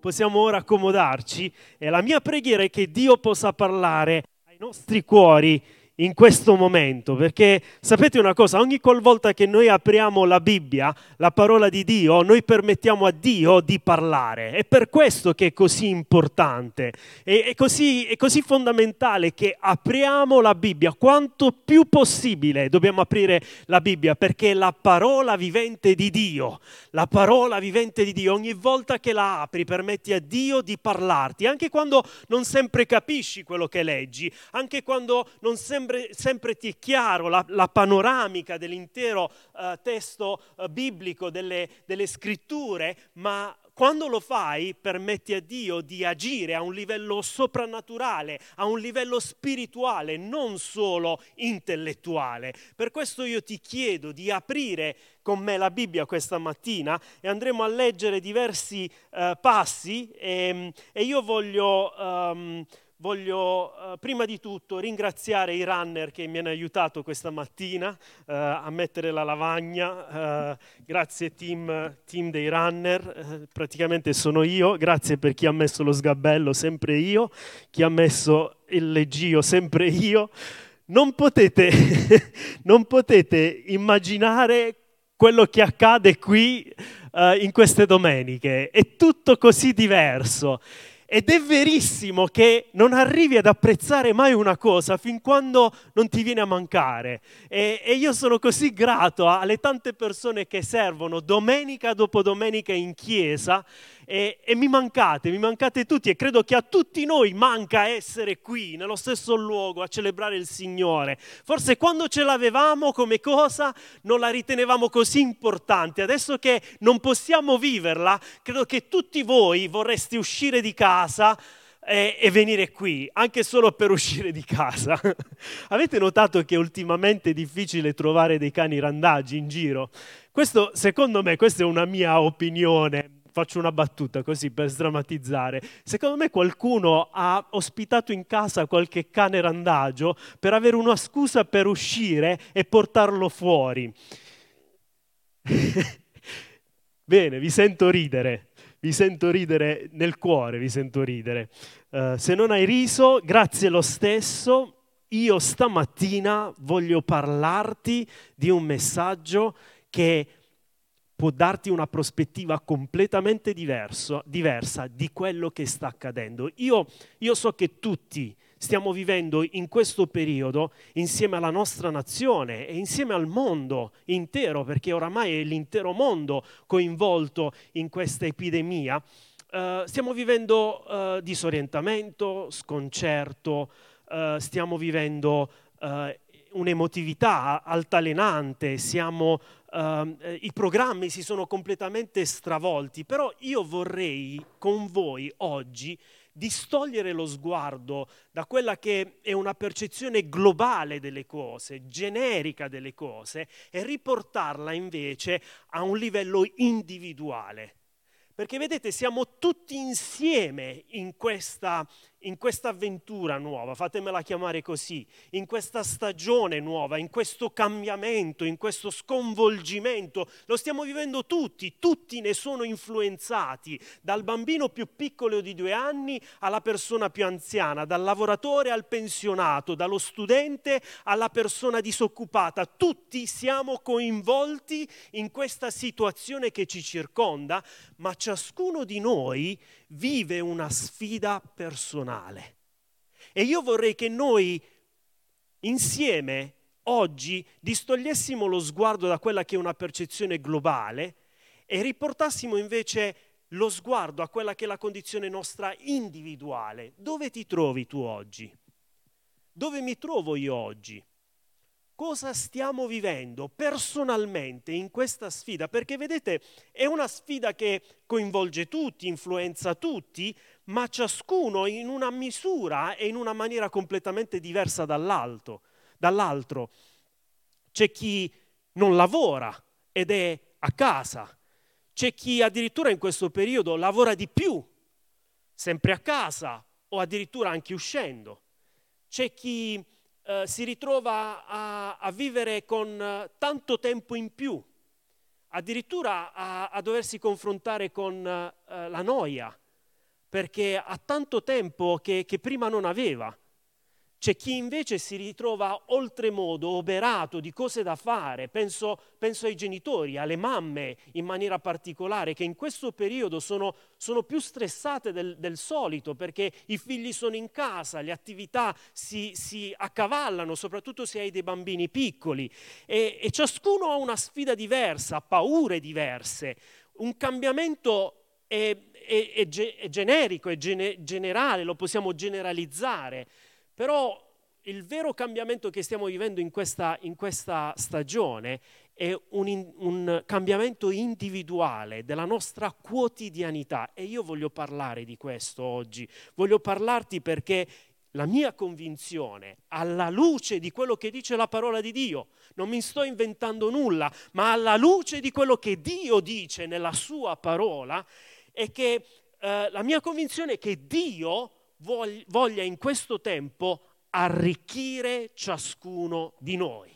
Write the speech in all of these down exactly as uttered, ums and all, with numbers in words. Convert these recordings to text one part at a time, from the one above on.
possiamo ora accomodarci e la mia preghiera è che Dio possa parlare ai nostri cuori in questo momento, perché sapete una cosa, ogni qualvolta che noi apriamo la Bibbia, la parola di Dio, noi permettiamo a Dio di parlare. È per questo che è così importante, è, è, così, è così fondamentale che apriamo la Bibbia, quanto più possibile dobbiamo aprire la Bibbia, perché è la parola vivente di Dio, la parola vivente di Dio, ogni volta che la apri permetti a Dio di parlarti, anche quando non sempre capisci quello che leggi, anche quando non sempre sempre ti è chiaro la, la panoramica dell'intero uh, testo uh, biblico, delle, delle scritture, ma quando lo fai permetti a Dio di agire a un livello soprannaturale, a un livello spirituale, non solo intellettuale. Per questo io ti chiedo di aprire con me la Bibbia questa mattina e andremo a leggere diversi uh, passi e, e io voglio... Um, Voglio uh, prima di tutto ringraziare i runner che mi hanno aiutato questa mattina uh, a mettere la lavagna. Uh, grazie team, team dei runner, uh, praticamente sono io. Grazie per chi ha messo lo sgabello, sempre io. Chi ha messo il leggio, sempre io. Non potete, non potete immaginare quello che accade qui uh, in queste domeniche. È tutto così diverso. Ed è verissimo che non arrivi ad apprezzare mai una cosa fin quando non ti viene a mancare. E, e io sono così grato alle tante persone che servono domenica dopo domenica in chiesa e, e mi mancate, mi mancate tutti e credo che a tutti noi manca essere qui, nello stesso luogo, a celebrare il Signore. Forse quando ce l'avevamo come cosa non la ritenevamo così importante. Adesso che non possiamo viverla, credo che tutti voi vorreste uscire di casa e, e venire qui, anche solo per uscire di casa. Avete notato che ultimamente è difficile trovare dei cani randagi in giro? Questo, secondo me, questa è una mia opinione. Faccio una battuta così per sdrammatizzare. Secondo me qualcuno ha ospitato in casa qualche cane randagio per avere una scusa per uscire e portarlo fuori. Bene, vi sento ridere. Vi sento ridere nel cuore, vi sento ridere. Uh, se non hai riso, grazie lo stesso. Io stamattina voglio parlarti di un messaggio che può darti una prospettiva completamente diverso, diversa di quello che sta accadendo. Io, io so che tutti stiamo vivendo in questo periodo insieme alla nostra nazione e insieme al mondo intero, perché oramai è l'intero mondo coinvolto in questa epidemia. Uh, stiamo vivendo uh, disorientamento, sconcerto, uh, stiamo vivendo uh, un'emotività altalenante, siamo, uh, i programmi si sono completamente stravolti, però io vorrei con voi oggi distogliere lo sguardo da quella che è una percezione globale delle cose, generica delle cose, e riportarla invece a un livello individuale. Perché vedete, siamo tutti insieme in questa, in questa avventura nuova, fatemela chiamare così, in questa stagione nuova, in questo cambiamento, in questo sconvolgimento. Lo stiamo vivendo tutti, tutti ne sono influenzati, dal bambino più piccolo di due anni alla persona più anziana, dal lavoratore al pensionato, dallo studente alla persona disoccupata. Tutti siamo coinvolti in questa situazione che ci circonda, ma ciascuno di noi vive una sfida personale. E io vorrei che noi insieme oggi distogliessimo lo sguardo da quella che è una percezione globale e riportassimo invece lo sguardo a quella che è la condizione nostra individuale. Dove ti trovi tu oggi? Dove mi trovo io oggi? Cosa stiamo vivendo personalmente in questa sfida? Perché vedete, è una sfida che coinvolge tutti, influenza tutti, ma ciascuno in una misura e in una maniera completamente diversa dall'altro. dall'altro. C'è chi non lavora ed è a casa, c'è chi addirittura in questo periodo lavora di più, sempre a casa o addirittura anche uscendo. C'è chi Uh, si ritrova a, a vivere con uh, tanto tempo in più, addirittura a, a doversi confrontare con uh, la noia, perché ha tanto tempo che, che prima non aveva. C'è chi invece si ritrova oltremodo oberato di cose da fare, penso, penso ai genitori, alle mamme in maniera particolare, che in questo periodo sono, sono più stressate del, del solito perché i figli sono in casa, le attività si, si accavallano, soprattutto se hai dei bambini piccoli, e, e ciascuno ha una sfida diversa, ha paure diverse, un cambiamento è, è, è, è generico, è gene, generale, lo possiamo generalizzare. Però il vero cambiamento che stiamo vivendo in questa, in questa stagione è un, un cambiamento individuale della nostra quotidianità, e io voglio parlare di questo oggi. Voglio parlarti perché la mia convinzione, alla luce di quello che dice la parola di Dio, non mi sto inventando nulla, ma alla luce di quello che Dio dice nella sua parola, è che eh, la mia convinzione è che Dio voglia in questo tempo arricchire ciascuno di noi.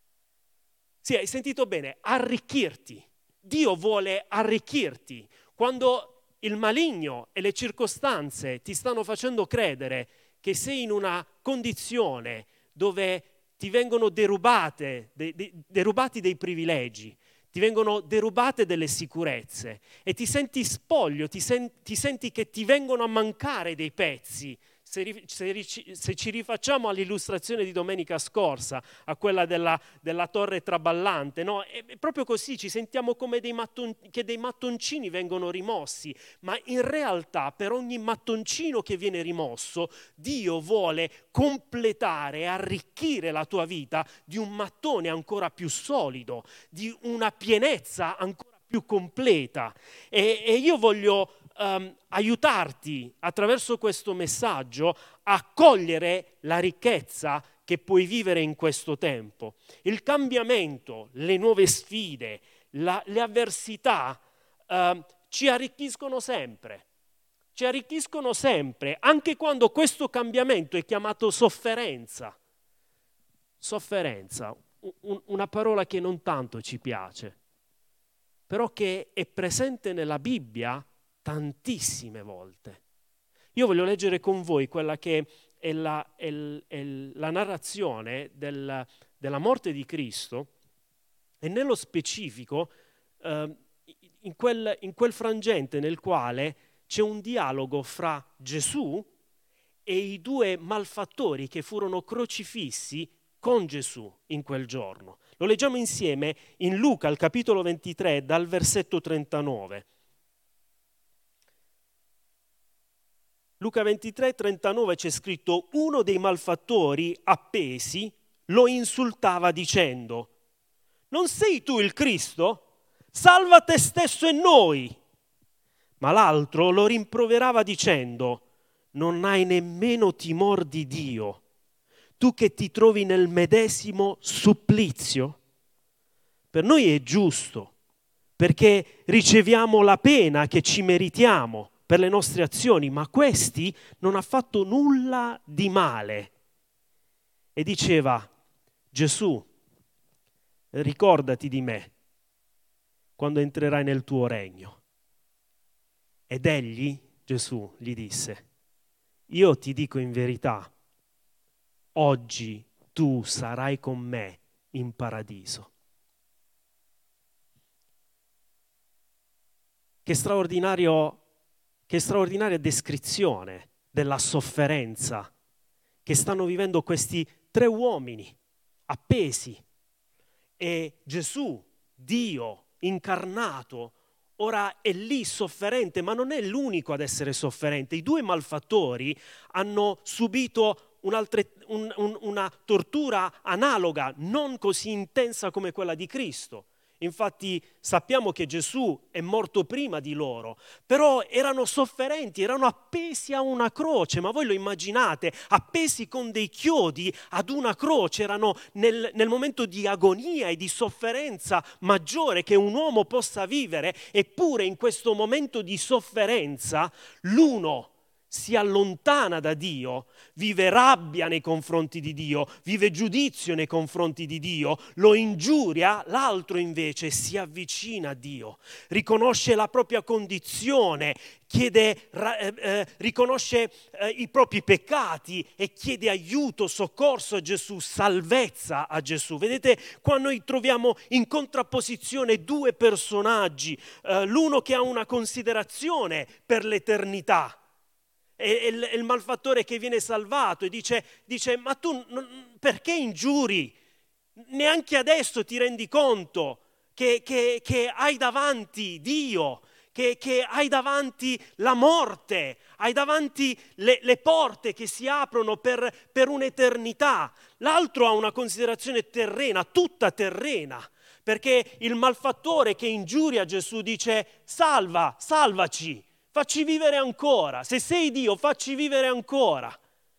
Sì, hai sentito bene, arricchirti. Dio vuole arricchirti. Quando il maligno e le circostanze ti stanno facendo credere che sei in una condizione dove ti vengono derubate, de, de, derubati dei privilegi, ti vengono derubate delle sicurezze e ti senti spoglio, ti, sen- ti senti che ti vengono a mancare dei pezzi. Se, ri- se, ri- se ci rifacciamo all'illustrazione di domenica scorsa, a quella della, della torre traballante, no? È, è proprio così, ci sentiamo come dei matton- che dei mattoncini vengono rimossi, ma in realtà per ogni mattoncino che viene rimosso, Dio vuole completare e arricchire la tua vita di un mattone ancora più solido, di una pienezza ancora più completa. E, e io voglio Um, aiutarti attraverso questo messaggio a cogliere la ricchezza che puoi vivere in questo tempo. Il cambiamento, le nuove sfide, la, le avversità uh, ci arricchiscono sempre. Ci arricchiscono sempre, anche quando questo cambiamento è chiamato sofferenza. Sofferenza, un, una parola che non tanto ci piace, però che è presente nella Bibbia tantissime volte. Io voglio leggere con voi quella che è la, è l, è la narrazione del, della morte di Cristo, e nello specifico eh, in, quel, in quel frangente nel quale c'è un dialogo fra Gesù e i due malfattori che furono crocifissi con Gesù in quel giorno. Lo leggiamo insieme in Luca, al capitolo ventitré, dal versetto trentanove. Luca ventitré, trentanove c'è scritto: uno dei malfattori appesi lo insultava dicendo: non sei tu il Cristo? Salva te stesso e noi. Ma l'altro lo rimproverava dicendo: non hai nemmeno timor di Dio, tu che ti trovi nel medesimo supplizio? Per noi è giusto, perché riceviamo la pena che ci meritiamo per le nostre azioni, ma questi non ha fatto nulla di male. E diceva: Gesù, ricordati di me quando entrerai nel tuo regno. Ed egli, Gesù, gli disse: io ti dico in verità, oggi tu sarai con me in paradiso. Che straordinario Che straordinaria descrizione della sofferenza che stanno vivendo questi tre uomini appesi. E Gesù, Dio incarnato, ora è lì sofferente, ma non è l'unico ad essere sofferente. I due malfattori hanno subito un'altre, un, un, una tortura analoga, non così intensa come quella di Cristo. Infatti sappiamo che Gesù è morto prima di loro, però erano sofferenti, erano appesi a una croce, ma voi lo immaginate, appesi con dei chiodi ad una croce, erano nel, nel momento di agonia e di sofferenza maggiore che un uomo possa vivere, eppure in questo momento di sofferenza l'uno si allontana da Dio, vive rabbia nei confronti di Dio, vive giudizio nei confronti di Dio, lo ingiuria, l'altro invece si avvicina a Dio, riconosce la propria condizione, chiede, eh, eh, riconosce eh, i propri peccati e chiede aiuto, soccorso a Gesù, salvezza a Gesù. Vedete, qua noi troviamo in contrapposizione due personaggi, eh, l'uno che ha una considerazione per l'eternità, e il, il malfattore che viene salvato e dice, dice ma tu non, perché ingiuri? Neanche adesso ti rendi conto che, che, che hai davanti Dio, che, che hai davanti la morte, hai davanti le, le porte che si aprono per, per un'eternità. L'altro ha una considerazione terrena, tutta terrena, perché il malfattore che ingiuria Gesù dice salva, salvaci, facci vivere ancora, se sei Dio facci vivere ancora.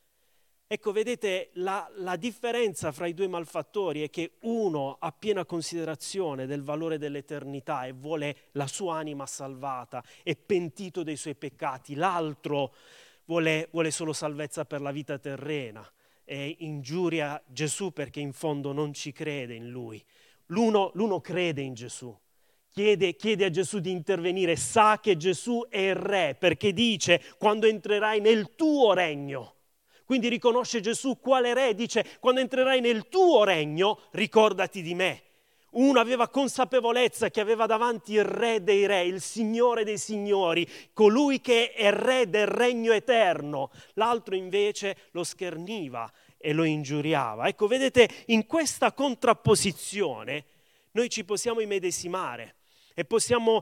Ecco, vedete, la, la differenza fra i due malfattori è che uno ha piena considerazione del valore dell'eternità e vuole la sua anima salvata, è pentito dei suoi peccati, l'altro vuole, vuole solo salvezza per la vita terrena e ingiuria Gesù perché in fondo non ci crede in Lui. L'uno, l'uno crede in Gesù. Chiede, chiede a Gesù di intervenire, sa che Gesù è il Re, perché dice quando entrerai nel tuo regno. Quindi riconosce Gesù quale Re, dice quando entrerai nel tuo regno ricordati di me. Uno aveva consapevolezza che aveva davanti il Re dei Re, il Signore dei Signori, colui che è Re del regno eterno. L'altro invece lo scherniva e lo ingiuriava. Ecco, vedete, in questa contrapposizione noi ci possiamo immedesimare e possiamo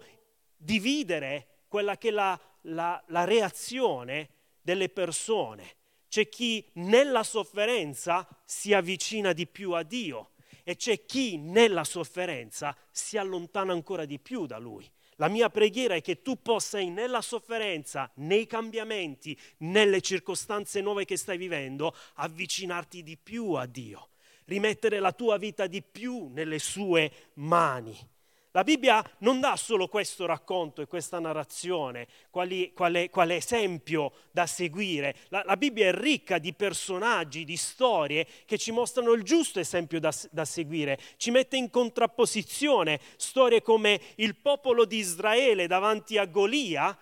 dividere quella che è la, la, la reazione delle persone. C'è chi nella sofferenza si avvicina di più a Dio e c'è chi nella sofferenza si allontana ancora di più da Lui. La mia preghiera è che tu possai nella sofferenza, nei cambiamenti, nelle circostanze nuove che stai vivendo, avvicinarti di più a Dio, rimettere la tua vita di più nelle sue mani. La Bibbia non dà solo questo racconto e questa narrazione, quali, quale, quale esempio da seguire. La, la Bibbia è ricca di personaggi, di storie che ci mostrano il giusto esempio da, da seguire. Ci mette in contrapposizione storie come il popolo di Israele davanti a Golia,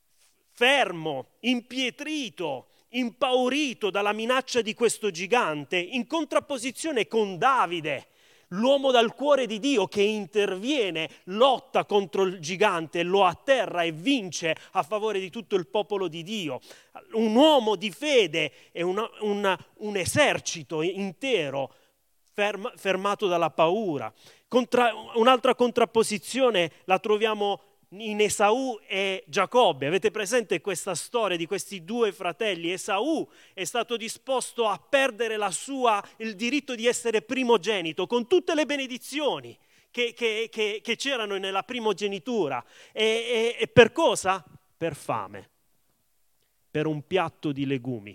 fermo, impietrito, impaurito dalla minaccia di questo gigante, in contrapposizione con Davide, l'uomo dal cuore di Dio che interviene, lotta contro il gigante, lo atterra e vince a favore di tutto il popolo di Dio. Un uomo di fede e una, una, un esercito intero ferm, fermato dalla paura. Contra, un'altra contrapposizione la troviamo in Esaù e Giacobbe. Avete presente questa storia di questi due fratelli? Esaù è stato disposto a perdere la sua, il diritto di essere primogenito con tutte le benedizioni che, che, che, che c'erano nella primogenitura. E, e, e per cosa? Per fame, per un piatto di legumi,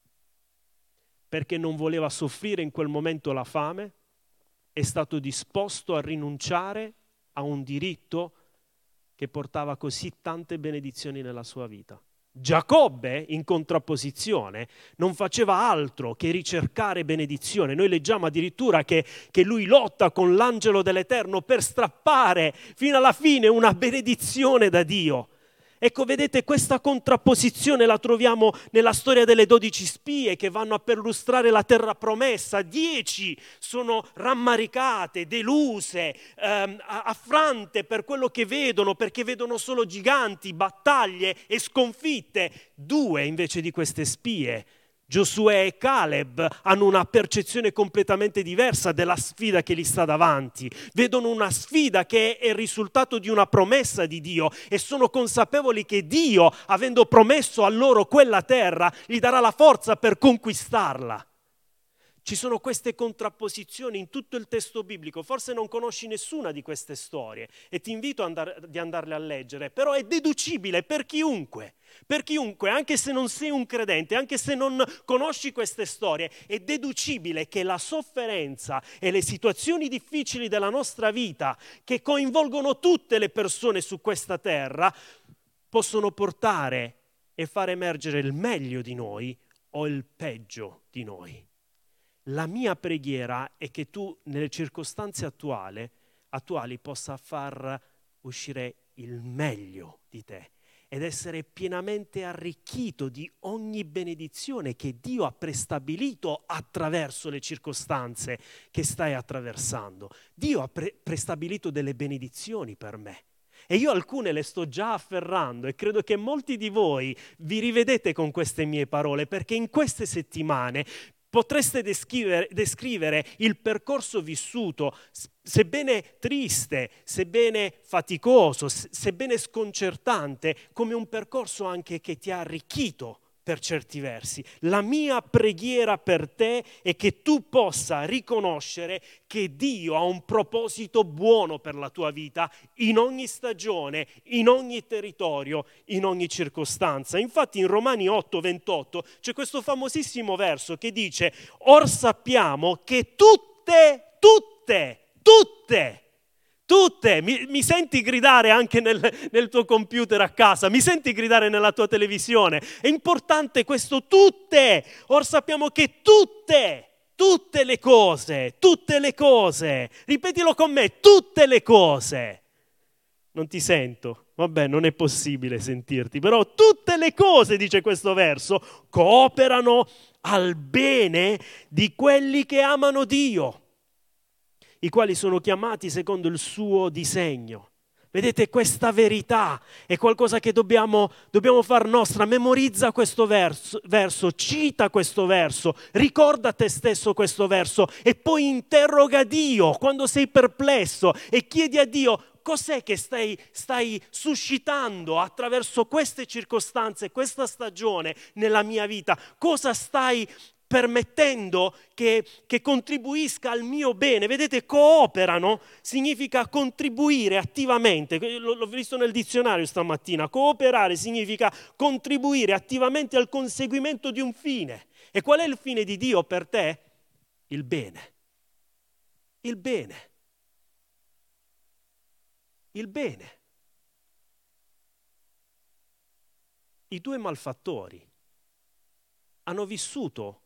perché non voleva soffrire in quel momento la fame, è stato disposto a rinunciare a un diritto che portava così tante benedizioni nella sua vita. Giacobbe, in contrapposizione, non faceva altro che ricercare benedizione. Noi leggiamo addirittura che, che lui lotta con l'angelo dell'Eterno per strappare fino alla fine una benedizione da Dio. Ecco, vedete, questa contrapposizione la troviamo nella storia delle dodici spie che vanno a perlustrare la terra promessa. Dieci sono rammaricate, deluse, ehm, affrante per quello che vedono, perché vedono solo giganti, battaglie e sconfitte. Due invece di queste spie, Giosuè e Caleb, hanno una percezione completamente diversa della sfida che gli sta davanti. Vedono una sfida che è il risultato di una promessa di Dio e sono consapevoli che Dio, avendo promesso a loro quella terra, gli darà la forza per conquistarla. Ci sono queste contrapposizioni in tutto il testo biblico. Forse non conosci nessuna di queste storie e ti invito ad andar, di andarle a leggere, però è deducibile per chiunque, per chiunque, anche se non sei un credente, anche se non conosci queste storie, è deducibile che la sofferenza e le situazioni difficili della nostra vita, che coinvolgono tutte le persone su questa terra, possono portare e far emergere il meglio di noi o il peggio di noi. La mia preghiera è che tu nelle circostanze attuali, attuali possa far uscire il meglio di te ed essere pienamente arricchito di ogni benedizione che Dio ha prestabilito attraverso le circostanze che stai attraversando. Dio ha pre- prestabilito delle benedizioni per me. E io alcune le sto già afferrando e credo che molti di voi vi rivedete con queste mie parole, perché in queste settimane potreste descrivere, descrivere il percorso vissuto, sebbene triste, sebbene faticoso, sebbene sconcertante, come un percorso anche che ti ha arricchito per certi versi. La mia preghiera per te è che tu possa riconoscere che Dio ha un proposito buono per la tua vita in ogni stagione, in ogni territorio, in ogni circostanza. Infatti in Romani otto ventotto c'è questo famosissimo verso che dice: or sappiamo che tutte, tutte, tutte, Tutte, mi, mi senti gridare anche nel, nel tuo computer a casa, mi senti gridare nella tua televisione. È importante questo tutte, or sappiamo che tutte, tutte le cose, tutte le cose, ripetilo con me, tutte le cose. Non ti sento, vabbè, non è possibile sentirti, però tutte le cose, dice questo verso, cooperano al bene di quelli che amano Dio, i quali sono chiamati secondo il suo disegno. Vedete, questa verità è qualcosa che dobbiamo, dobbiamo far nostra. Memorizza questo verso, verso, cita questo verso, ricorda te stesso questo verso e poi interroga Dio quando sei perplesso e chiedi a Dio: cos'è che stai, stai suscitando attraverso queste circostanze, questa stagione nella mia vita? Cosa stai permettendo che, che contribuisca al mio bene? Vedete, cooperano significa contribuire attivamente. L'ho visto nel dizionario stamattina. Cooperare significa contribuire attivamente al conseguimento di un fine. E qual è il fine di Dio per te? Il bene. Il bene. Il bene. I due malfattori hanno vissuto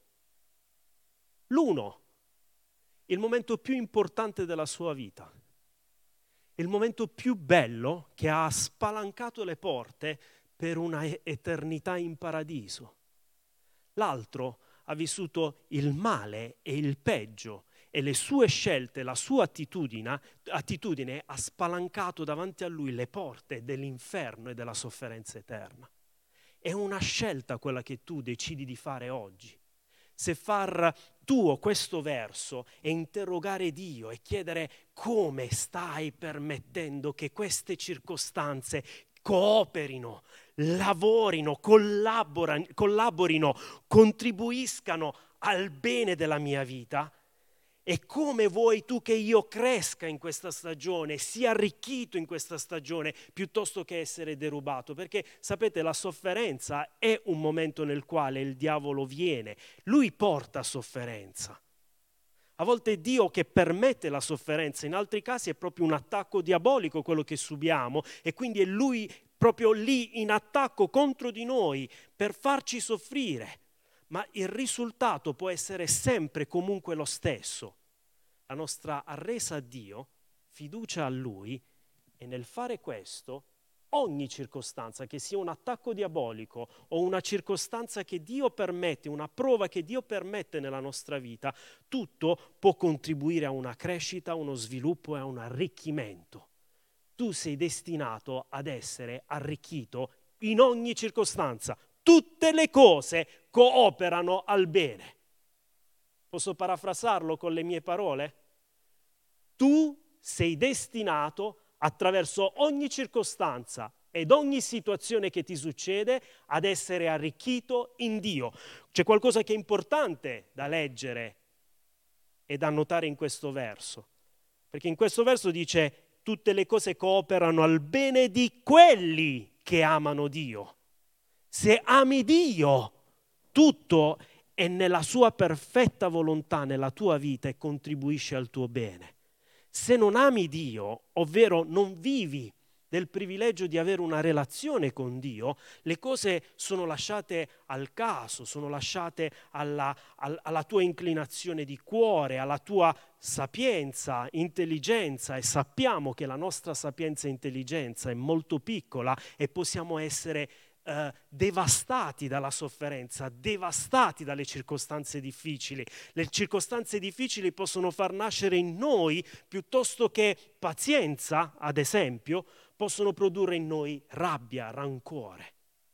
l'uno il momento più importante della sua vita, il momento più bello che ha spalancato le porte per una eternità in paradiso. L'altro ha vissuto il male e il peggio e le sue scelte, la sua attitudine, attitudine ha spalancato davanti a lui le porte dell'inferno e della sofferenza eterna. È una scelta quella che tu decidi di fare oggi. Se far tuo questo verso e interrogare Dio e chiedere: come stai permettendo che queste circostanze cooperino, lavorino, collaborino, contribuiscano al bene della mia vita? E come vuoi tu che io cresca in questa stagione, sia arricchito in questa stagione, piuttosto che essere derubato? Perché sapete, la sofferenza è un momento nel quale il diavolo viene, lui porta sofferenza. A volte è Dio che permette la sofferenza, in altri casi è proprio un attacco diabolico quello che subiamo, e quindi è lui proprio lì in attacco contro di noi per farci soffrire. Ma il risultato può essere sempre comunque lo stesso. La nostra arresa a Dio, fiducia a Lui, e nel fare questo ogni circostanza, che sia un attacco diabolico o una circostanza che Dio permette, una prova che Dio permette nella nostra vita, tutto può contribuire a una crescita, a uno sviluppo e a un arricchimento. Tu sei destinato ad essere arricchito in ogni circostanza. Tutte le cose cooperano al bene. Posso parafrasarlo con le mie parole? Tu sei destinato attraverso ogni circostanza ed ogni situazione che ti succede ad essere arricchito in Dio. C'è qualcosa che è importante da leggere e da notare in questo verso, perché in questo verso dice: tutte le cose cooperano al bene di quelli che amano Dio. Se ami Dio, tutto è nella sua perfetta volontà nella tua vita e contribuisce al tuo bene. Se non ami Dio, ovvero non vivi del privilegio di avere una relazione con Dio, le cose sono lasciate al caso, sono lasciate alla, alla tua inclinazione di cuore, alla tua sapienza, intelligenza, e sappiamo che la nostra sapienza e intelligenza è molto piccola e possiamo essere eh, devastati dalla sofferenza, devastati dalle circostanze difficili. Le circostanze difficili possono far nascere in noi, piuttosto che pazienza, ad esempio, possono produrre in noi rabbia, rancore.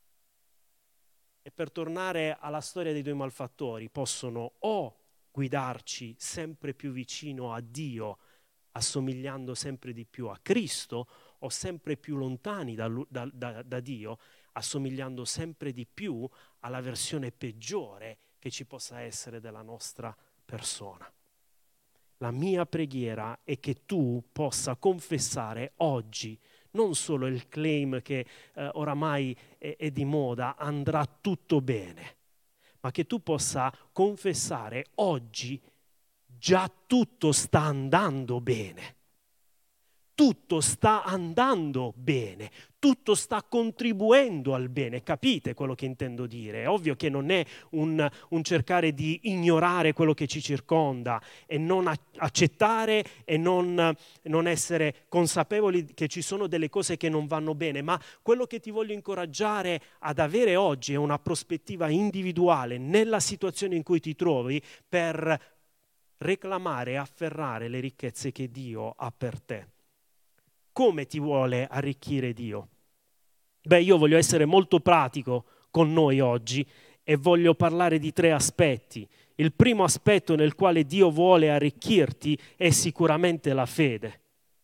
E per tornare alla storia dei due malfattori, possono o guidarci sempre più vicino a Dio, assomigliando sempre di più a Cristo, o sempre più lontani da, da, da, da Dio, assomigliando sempre di più alla versione peggiore che ci possa essere della nostra persona. La mia preghiera è che tu possa confessare oggi non solo il claim che eh, oramai è, è di moda, andrà tutto bene, ma che tu possa confessare oggi già tutto sta andando bene. Tutto sta andando bene, tutto sta contribuendo al bene. Capite quello che intendo dire? È ovvio che non è un, un cercare di ignorare quello che ci circonda e non accettare e non, non essere consapevoli che ci sono delle cose che non vanno bene, ma quello che ti voglio incoraggiare ad avere oggi è una prospettiva individuale nella situazione in cui ti trovi per reclamare e afferrare le ricchezze che Dio ha per te. Come ti vuole arricchire Dio? Beh, io voglio essere molto pratico con noi oggi e voglio parlare di tre aspetti. Il primo aspetto nel quale Dio vuole arricchirti è sicuramente la fede.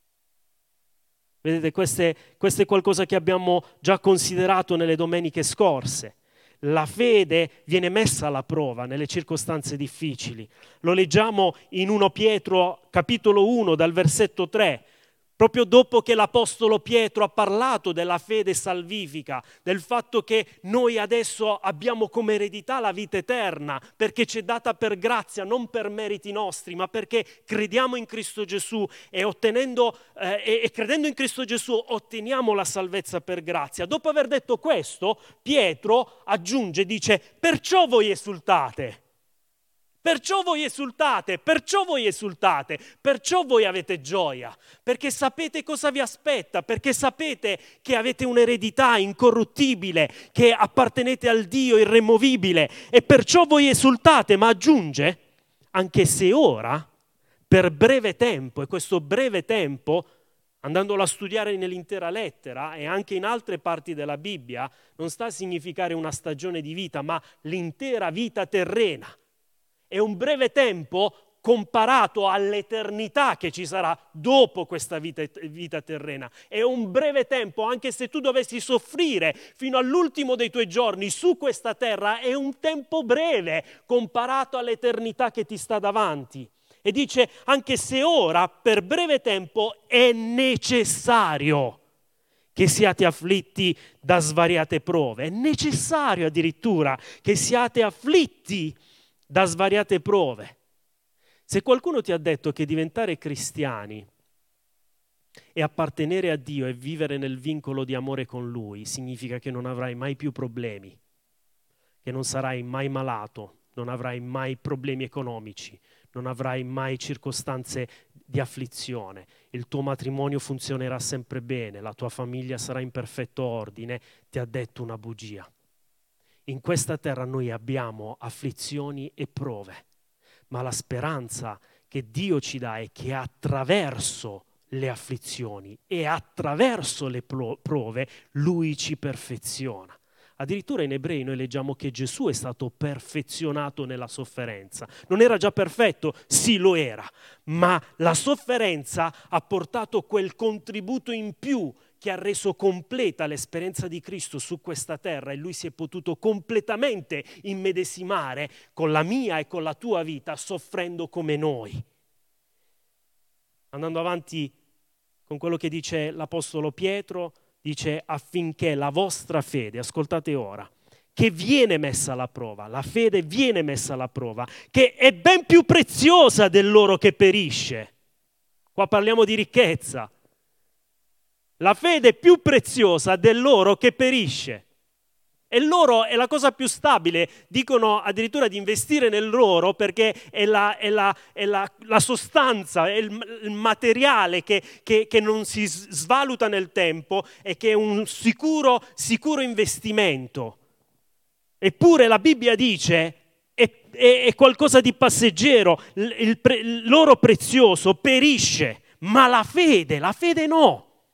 Vedete, queste, questo è qualcosa che abbiamo già considerato nelle domeniche scorse. La fede viene messa alla prova nelle circostanze difficili. Lo leggiamo in primo Pietro capitolo uno dal versetto tre. Proprio dopo che l'Apostolo Pietro ha parlato della fede salvifica, del fatto che noi adesso abbiamo come eredità la vita eterna, perché ci è data per grazia, non per meriti nostri, ma perché crediamo in Cristo Gesù e, ottenendo, eh, e, e credendo in Cristo Gesù otteniamo la salvezza per grazia. Dopo aver detto questo, Pietro aggiunge, dice, perciò voi esultate. Perciò voi esultate, perciò voi esultate, perciò voi avete gioia, perché sapete cosa vi aspetta, perché sapete che avete un'eredità incorruttibile, che appartenete al Dio irremovibile, e perciò voi esultate, ma aggiunge, anche se ora, per breve tempo, e questo breve tempo, andandolo a studiare nell'intera lettera e anche in altre parti della Bibbia, non sta a significare una stagione di vita, ma l'intera vita terrena. È un breve tempo comparato all'eternità che ci sarà dopo questa vita, vita terrena. È un breve tempo, anche se tu dovessi soffrire fino all'ultimo dei tuoi giorni su questa terra, è un tempo breve comparato all'eternità che ti sta davanti. E dice, anche se ora, per breve tempo, è necessario che siate afflitti da svariate prove. È necessario addirittura che siate afflitti da svariate prove. Se qualcuno ti ha detto che diventare cristiani e appartenere a Dio e vivere nel vincolo di amore con Lui significa che non avrai mai più problemi, che non sarai mai malato, non avrai mai problemi economici, non avrai mai circostanze di afflizione, il tuo matrimonio funzionerà sempre bene, la tua famiglia sarà in perfetto ordine, ti ha detto una bugia. In questa terra noi abbiamo afflizioni e prove, ma la speranza che Dio ci dà è che attraverso le afflizioni e attraverso le prove Lui ci perfeziona. Addirittura in Ebrei noi leggiamo che Gesù è stato perfezionato nella sofferenza. Non era già perfetto? Sì, lo era, ma la sofferenza ha portato quel contributo in più che ha reso completa l'esperienza di Cristo su questa terra, e Lui si è potuto completamente immedesimare con la mia e con la tua vita, soffrendo come noi. Andando avanti con quello che dice l'Apostolo Pietro, dice affinché la vostra fede, ascoltate ora, che viene messa alla prova, la fede viene messa alla prova, che è ben più preziosa dell'oro che perisce. Qua parliamo di ricchezza. La fede è più preziosa dell'oro che perisce. E l'oro è la cosa più stabile, dicono addirittura di investire nell'oro perché è la, è la, è la, la sostanza, è il, il materiale che, che, che non si svaluta nel tempo e che è un sicuro, sicuro investimento. Eppure la Bibbia dice è, è, è qualcosa di passeggero, il, il pre, l'oro prezioso perisce, ma la fede, la fede no.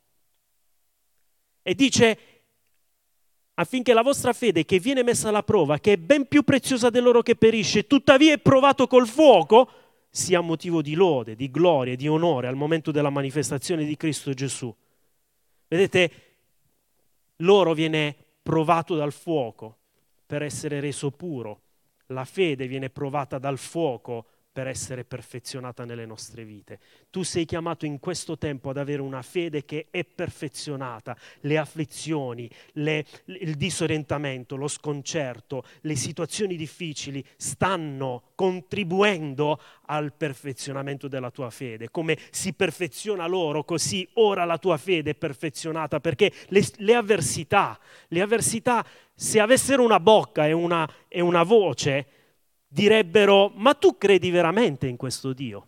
E dice affinché la vostra fede che viene messa alla prova, che è ben più preziosa dell'oro che perisce, tuttavia è provato col fuoco, sia motivo di lode, di gloria, di onore al momento della manifestazione di Cristo Gesù. Vedete, l'oro viene provato dal fuoco per essere reso puro, la fede viene provata dal fuoco per essere perfezionata nelle nostre vite. Tu sei chiamato in questo tempo ad avere una fede che è perfezionata. Le afflizioni, le, il disorientamento, lo sconcerto, le situazioni difficili stanno contribuendo al perfezionamento della tua fede. Come si perfeziona l'oro, così ora la tua fede è perfezionata, perché le, le avversità, le avversità, se avessero una bocca e una, e una voce, direbbero: ma tu credi veramente in questo Dio?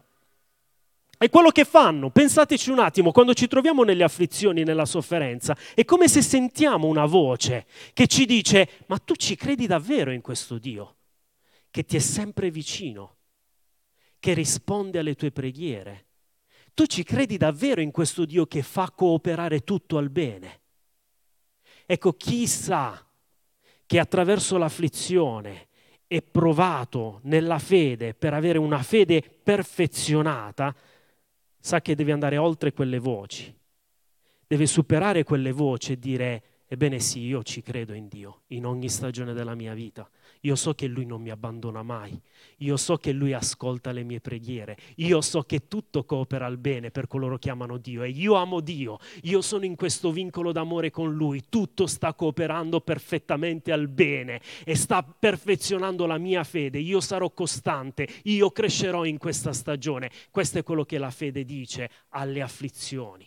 È quello che fanno. Pensateci un attimo, quando ci troviamo nelle afflizioni, nella sofferenza, è come se sentiamo una voce che ci dice: ma tu ci credi davvero in questo Dio? Che ti è sempre vicino, che risponde alle tue preghiere. Tu ci credi davvero in questo Dio che fa cooperare tutto al bene? Ecco, chi sa che attraverso l'afflizione è provato nella fede per avere una fede perfezionata, sa che deve andare oltre quelle voci, deve superare quelle voci e dire: ebbene sì, io ci credo in Dio in ogni stagione della mia vita, io so che Lui non mi abbandona mai, io so che Lui ascolta le mie preghiere, io so che tutto coopera al bene per coloro che amano Dio, e io amo Dio, io sono in questo vincolo d'amore con Lui, tutto sta cooperando perfettamente al bene e sta perfezionando la mia fede, io sarò costante, io crescerò in questa stagione. Questo è quello che la fede dice alle afflizioni.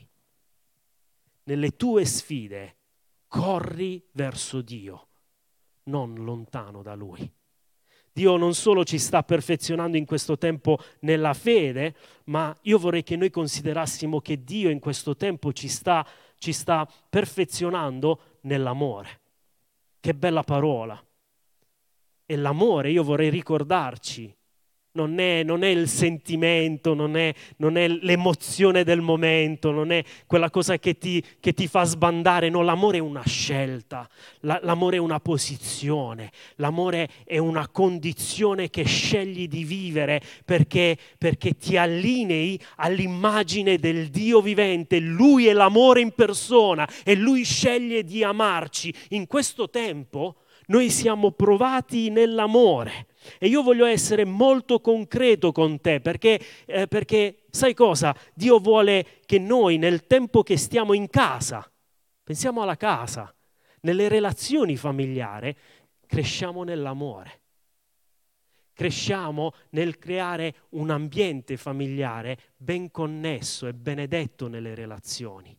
Nelle tue sfide corri verso Dio, non lontano da Lui. Dio non solo ci sta perfezionando in questo tempo nella fede, ma io vorrei che noi considerassimo che Dio in questo tempo ci sta, ci sta perfezionando nell'amore. Che bella parola! E l'amore, io vorrei ricordarci, non è, non è il sentimento, non è, non è l'emozione del momento, non è quella cosa che ti, che ti fa sbandare, no, l'amore è una scelta, la, l'amore è una posizione, l'amore è una condizione che scegli di vivere perché, perché ti allinei all'immagine del Dio vivente. Lui è l'amore in persona e Lui sceglie di amarci. In questo tempo noi siamo provati nell'amore. E io voglio essere molto concreto con te perché, eh, perché sai cosa? Dio vuole che noi nel tempo che stiamo in casa, pensiamo alla casa, nelle relazioni familiari, cresciamo nell'amore. Cresciamo nel creare un ambiente familiare ben connesso e benedetto nelle relazioni.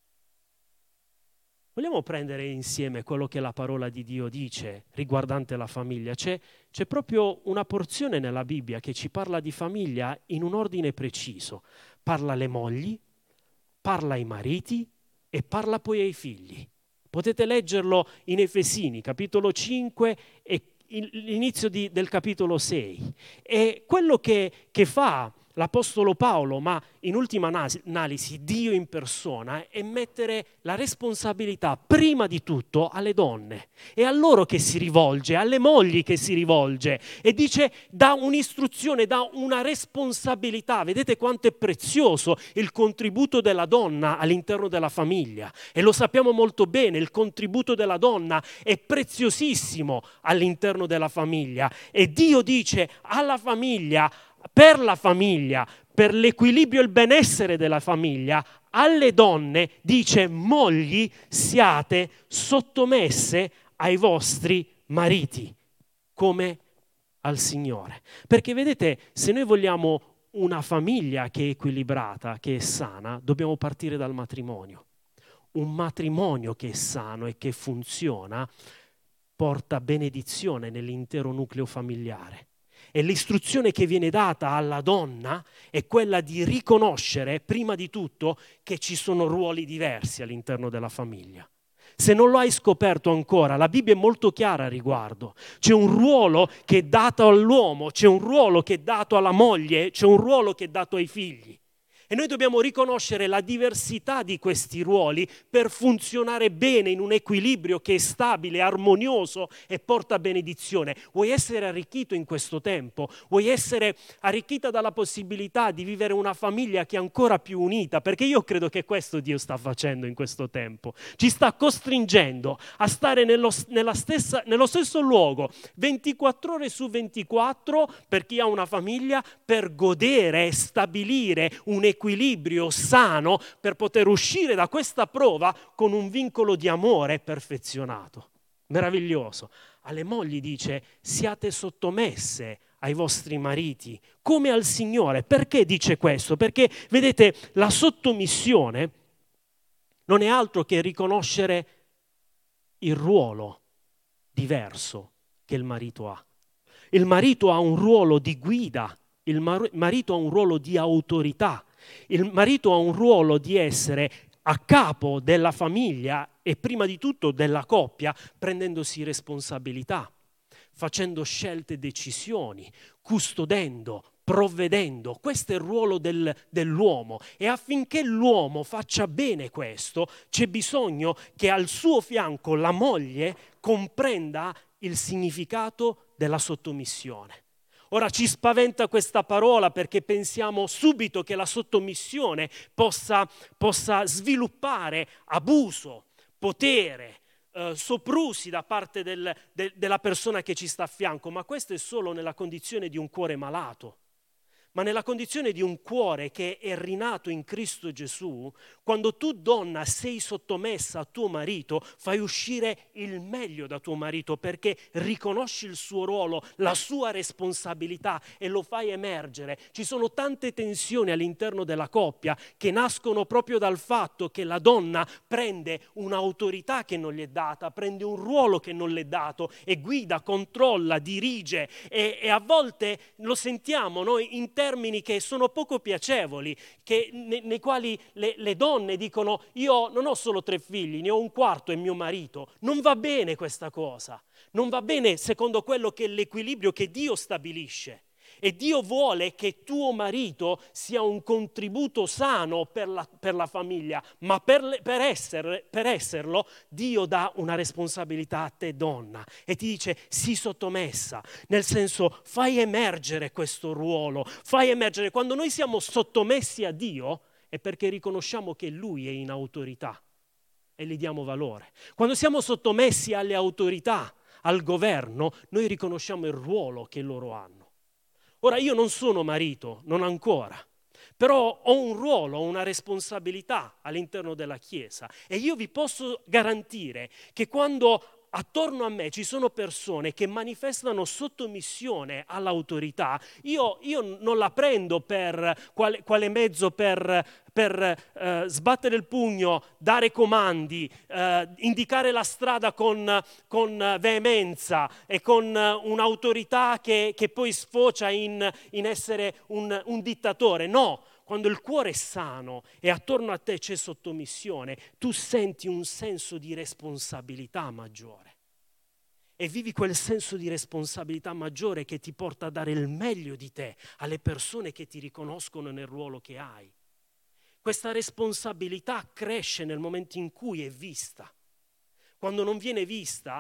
Vogliamo prendere insieme quello che la parola di Dio dice riguardante la famiglia? C'è, c'è proprio una porzione nella Bibbia che ci parla di famiglia in un ordine preciso. Parla alle mogli, parla ai mariti e parla poi ai figli. Potete leggerlo in Efesini, capitolo cinque e l'inizio di, del capitolo sei. E quello che, che fa l'Apostolo Paolo, ma in ultima analisi Dio in persona, è mettere la responsabilità prima di tutto alle donne. È a loro che si rivolge, alle mogli che si rivolge e dice, dà un'istruzione, dà una responsabilità. Vedete quanto è prezioso il contributo della donna all'interno della famiglia e lo sappiamo molto bene, il contributo della donna è preziosissimo all'interno della famiglia e Dio dice alla famiglia, per la famiglia, per l'equilibrio e il benessere della famiglia, alle donne dice: mogli, siate sottomesse ai vostri mariti, come al Signore. Perché vedete, se noi vogliamo una famiglia che è equilibrata, che è sana, dobbiamo partire dal matrimonio. un matrimonio che è sano e che funziona porta benedizione nell'intero nucleo familiare. E l'istruzione che viene data alla donna è quella di riconoscere, prima di tutto, che ci sono ruoli diversi all'interno della famiglia. Se non lo hai scoperto ancora, la Bibbia è molto chiara a riguardo. C'è un ruolo che è dato all'uomo, c'è un ruolo che è dato alla moglie, c'è un ruolo che è dato ai figli. E noi dobbiamo riconoscere la diversità di questi ruoli per funzionare bene in un equilibrio che è stabile, armonioso e porta benedizione. Vuoi essere arricchito in questo tempo? Vuoi essere arricchita dalla possibilità di vivere una famiglia che è ancora più unita? Perché io credo che questo Dio sta facendo in questo tempo. Ci sta costringendo a stare nello, nella stessa, nello stesso luogo ventiquattro ore su ventiquattro per chi ha una famiglia, per godere e stabilire un equilibrio equilibrio sano per poter uscire da questa prova con un vincolo di amore perfezionato. Meraviglioso. Alle mogli dice: siate sottomesse ai vostri mariti come al Signore. Perché dice questo? Perché vedete, la sottomissione non è altro che riconoscere il ruolo diverso che il marito ha. Il marito ha un ruolo di guida, il mar- marito ha un ruolo di autorità. Il marito ha un ruolo di essere a capo della famiglia e prima di tutto della coppia, prendendosi responsabilità, facendo scelte e decisioni, custodendo, provvedendo. Questo è il ruolo del, dell'uomo e affinché l'uomo faccia bene questo c'è bisogno che al suo fianco la moglie comprenda il significato della sottomissione. Ora ci spaventa questa parola perché pensiamo subito che la sottomissione possa, possa sviluppare abuso, potere, eh, soprusi da parte del, de, della persona che ci sta a fianco, ma questo è solo nella condizione di un cuore malato. Ma nella condizione di un cuore che è rinato in Cristo Gesù, quando tu donna sei sottomessa a tuo marito, fai uscire il meglio da tuo marito perché riconosci il suo ruolo, la sua responsabilità e lo fai emergere. Ci sono tante tensioni all'interno della coppia che nascono proprio dal fatto che la donna prende un'autorità che non gli è data, prende un ruolo che non le è dato e guida, controlla, dirige e, e a volte lo sentiamo noi in termini che sono poco piacevoli, che, ne, nei quali le, le donne dicono: io non ho solo tre figli, ne ho un quarto, è mio marito. Non va bene questa cosa, non va bene secondo quello che è l'equilibrio che Dio stabilisce. E Dio vuole che tuo marito sia un contributo sano per la, per la famiglia, ma per, per, essere, per esserlo Dio dà una responsabilità a te donna e ti dice: sii sottomessa, nel senso fai emergere questo ruolo, fai emergere. Quando noi siamo sottomessi a Dio è perché riconosciamo che Lui è in autorità e gli diamo valore. Quando siamo sottomessi alle autorità, al governo, noi riconosciamo il ruolo che loro hanno. Ora io non sono marito, non ancora, però ho un ruolo, una responsabilità all'interno della Chiesa e io vi posso garantire che quando attorno a me ci sono persone che manifestano sottomissione all'autorità, io, io non la prendo per quale, quale mezzo per, per eh, sbattere il pugno, dare comandi, eh, indicare la strada con, con veemenza e con un'autorità che, che poi sfocia in, in essere un, un dittatore. No, quando il cuore è sano e attorno a te c'è sottomissione, tu senti un senso di responsabilità maggiore. E vivi quel senso di responsabilità maggiore che ti porta a dare il meglio di te alle persone che ti riconoscono nel ruolo che hai. Questa responsabilità cresce nel momento in cui è vista. Quando non viene vista,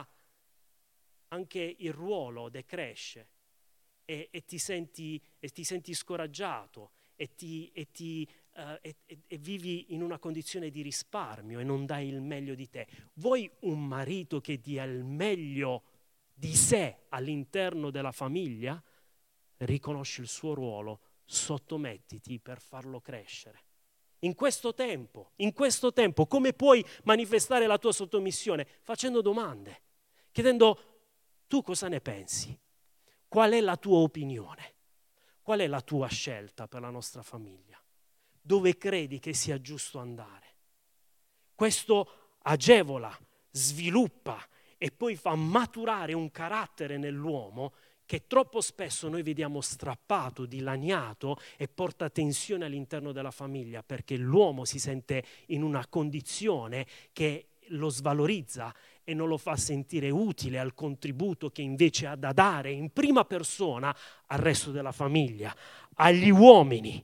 anche il ruolo decresce e, e, ti, senti, e ti senti scoraggiato e, ti, e, ti, uh, e, e, e vivi in una condizione di risparmio e non dai il meglio di te. Vuoi un marito che dia il meglio di sé all'interno della famiglia? Riconosci il suo ruolo, sottomettiti per farlo crescere. In questo tempo, in questo tempo, come puoi manifestare la tua sottomissione? Facendo domande, chiedendo: tu cosa ne pensi? Qual è la tua opinione? Qual è la tua scelta per la nostra famiglia? Dove credi che sia giusto andare? Questo agevola, sviluppa e poi fa maturare un carattere nell'uomo che troppo spesso noi vediamo strappato, dilaniato e porta tensione all'interno della famiglia, perché l'uomo si sente in una condizione che lo svalorizza e non lo fa sentire utile al contributo che invece ha da dare in prima persona al resto della famiglia, agli uomini.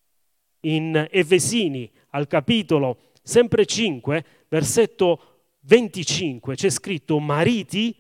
In Efesini, al capitolo sempre cinque, versetto venticinque, c'è scritto: mariti,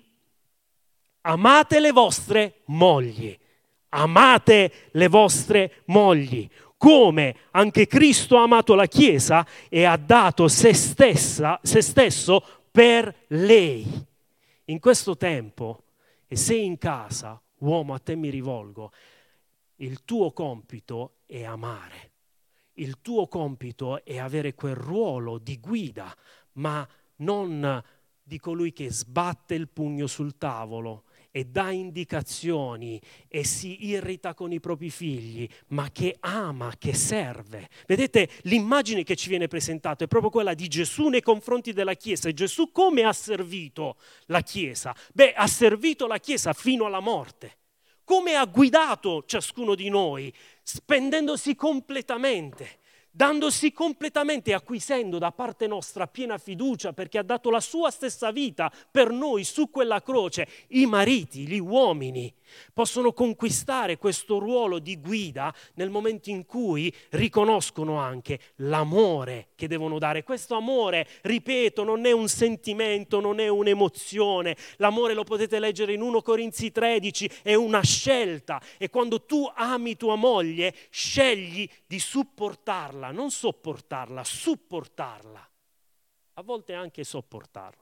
amate le vostre mogli, amate le vostre mogli, come anche Cristo ha amato la Chiesa e ha dato se stessa, se stesso per lei. In questo tempo, e sei in casa, uomo, a te mi rivolgo, il tuo compito è amare, il tuo compito è avere quel ruolo di guida, ma non di colui che sbatte il pugno sul tavolo e dà indicazioni e si irrita con i propri figli, ma che ama, che serve. Vedete, l'immagine che ci viene presentata è proprio quella di Gesù nei confronti della Chiesa. E Gesù come ha servito la Chiesa? Beh, ha servito la Chiesa fino alla morte. Come ha guidato ciascuno di noi? Spendendosi completamente, dandosi completamente e acquisendo da parte nostra piena fiducia, perché ha dato la sua stessa vita per noi su quella croce. I mariti, gli uomini, possono conquistare questo ruolo di guida nel momento in cui riconoscono anche l'amore che devono dare. Questo amore, ripeto, non è un sentimento, non è un'emozione. L'amore, lo potete leggere in primo Corinzi tredici, è una scelta. E quando tu ami tua moglie, scegli di supportarla, non sopportarla, supportarla. A volte anche sopportarla.